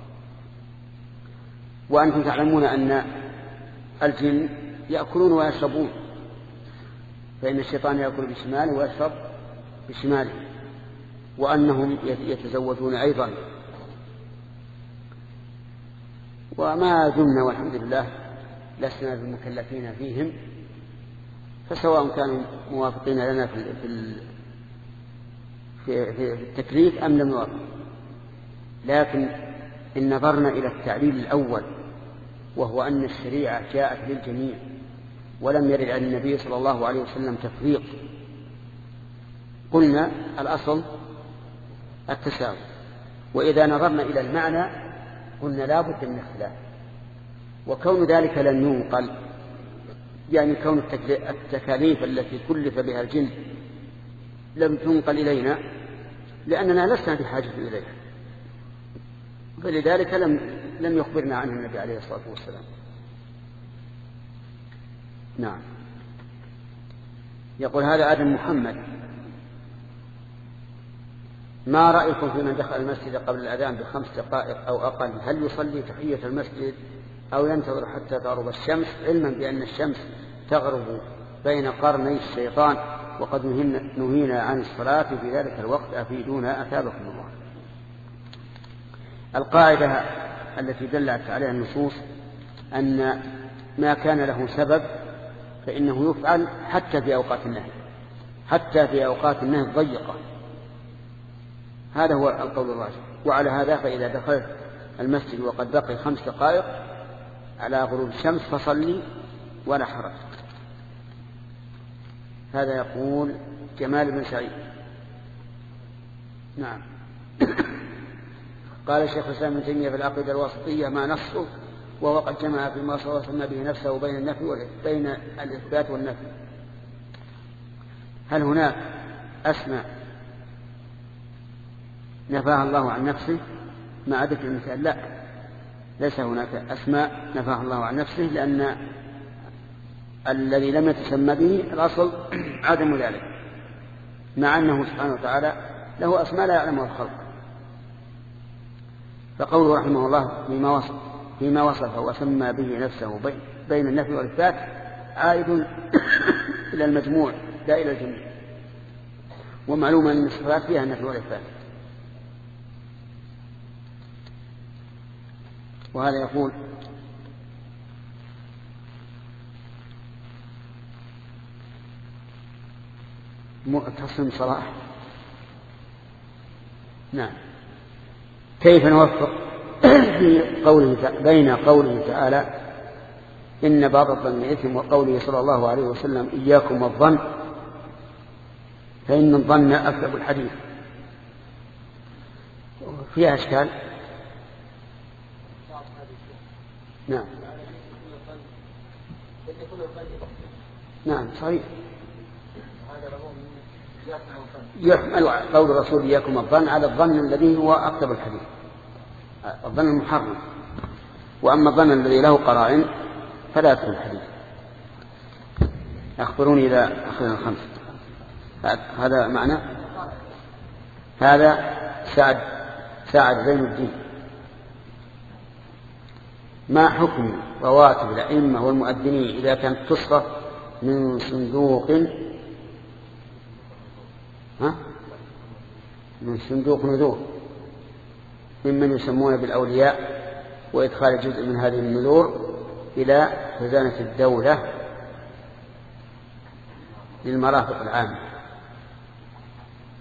وأنتم تعلمون أن الجن يأكلون ويشربون، فإن الشيطان يأكل بشماله ويشرب بشماله، وأنهم يتزوجون أيضا. وما دمنا والحمد لله لسنا بالمكلفين فيهم، فسواء كانوا موافقين لنا في التكليف أم لم يوافق. لكن إن نظرنا إلى التعليل الأول، وهو أن الشريعة جاءت للجميع ولم يرد عن النبي صلى الله عليه وسلم تفريق، قلنا الأصل التساوي. وإذا نظرنا إلى المعنى قلنا لا بد من اختلاف، وكون ذلك لن ينقل، يعني كون التكاليف التي كلف بها الجن لم تنقل إلينا لأننا لسنا بحاجة إليها، فلذلك لم يخبرنا عنه النبي عليه الصلاة والسلام. نعم. يقول هذا آدم محمد: ما رأيكم في من دخل المسجد قبل الأذان ب5 دقائق أو أقل، هل يصلي تحية المسجد أو ينتظر حتى تغرب الشمس، علما بأن الشمس تغرب بين قرني الشيطان وقد نهينا عن الصلاة في ذلك الوقت، أفيدونا أثابكم الله. القاعدة التي دلت عليها النصوص أن ما كان له سبب فإنه يفعل حتى في أوقات النهي، حتى في أوقات النهي الضيقة. هذا هو القول الراجح. وعلى هذا فإذا دخلت المسجد وقد بقي 5 دقائق على غروب الشمس فصلي ولا حرج. هذا يقول جمال بن سعيد. نعم. قال الشيخ الإسلام ابن تيمية في العقيدة الواسطية ما نصه، وهو قد جمع فيما صلى به نفسه بين الإثبات والنفي. هل هناك أسماء نفاها الله عن نفسه مع ذكر المثال؟ لا، ليس هناك أسماء نفاها الله عن نفسه، لأن الذي لم يتسمى به الأصل عدم ذلك، مع أنه سبحانه وتعالى له أسماء لا يعلمها الخلق. فقوله رحمه الله فيما وصف وسمى به نفسه بين النفي والإثبات عائد إلى المجموع لا إلى الجميع، ومعلوم أن الصفات فيها النفي والإثبات. وهذا يقول معتصم صلاح. نعم. كيف نوفق بين قوله تعالى إن بعض الظن إثم وقوله صلى الله عليه وسلم إياكم الظن فإن الظن أكذب الحديث؟ فيها أشكال. نعم. نعم صحيح. يحمل قول الرسول إياكم الظن على الظن الذي هو أكذب الحديث، الظن المحرم. وأما الظن الذي له قرائن فلا يكذب الحديث. أخبروني إذا أخذنا 5. هذا معنى هذا سعد زين الدين. ما حكم رواتب الأئمة والمؤذنين إذا كانت تصرف من صندوق نذور ممن يسمون بالأولياء، وإدخال جزء من هذه النذور إلى خزانة الدولة للمرافق العامة؟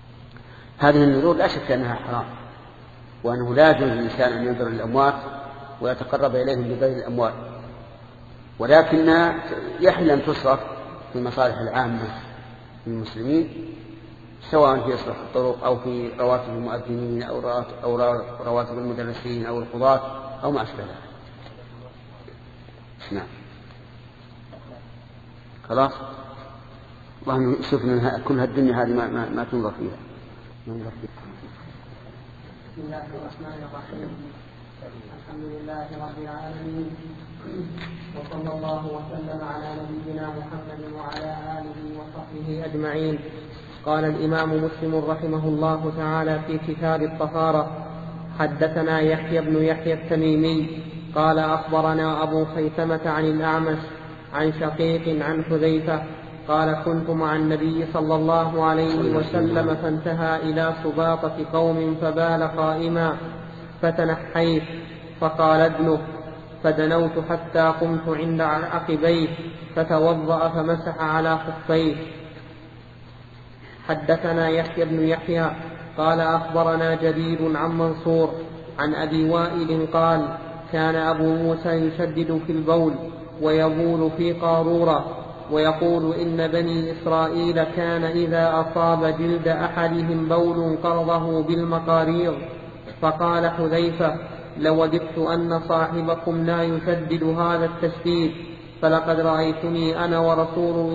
هذه النذور لا شك أنها حرام، وأنه لا يجوز للإنسان أن ينذر للأموات ويتقرب إليهم ببذل الأموال، ولكن يحل أن تصرف في المصالح العامة للمسلمين، سواء في إصلاح الطرق أو في رواتب المؤذنين أو رواتب المدرسين أو القضاة أو ما أشبه ذلك. نعم. خلاص. الله يشوف من كل هالدنيا هذه ما تنظر فيها. بسم الله الرحمن الرحيم. الحمد لله رب العالمين، وصلى الله وسلم على نبينا محمد وعلى آله وصحبه أجمعين. قال الإمام مسلم رحمه الله تعالى في كتاب الطهارة: حدثنا يحيى بن يحيى التميمي قال أخبرنا أبو خيثمة عن الأعمش عن شقيق عن حذيفة قال: كنت مع النبي صلى الله عليه وسلم فانتهى إلى سباطة قوم فبال قائما فتنحيت، فقال ابنه، فدنوت حتى قمت عند عقبيه فتوضأ فمسح على خفيه. حدثنا يحيى بن يحيى قال أخبرنا جرير عن منصور عن أبي وائل قال: كان أبو موسى يشدد في البول ويبول في قارورة، ويقول: إن بني إسرائيل كان إذا أصاب جلد أحدهم بول قرضه بالمقاريض. فقال حذيفة: لوددت أن صاحبكم لا يشدد هذا التشديد، فلقد رأيتني أنا ورسول الله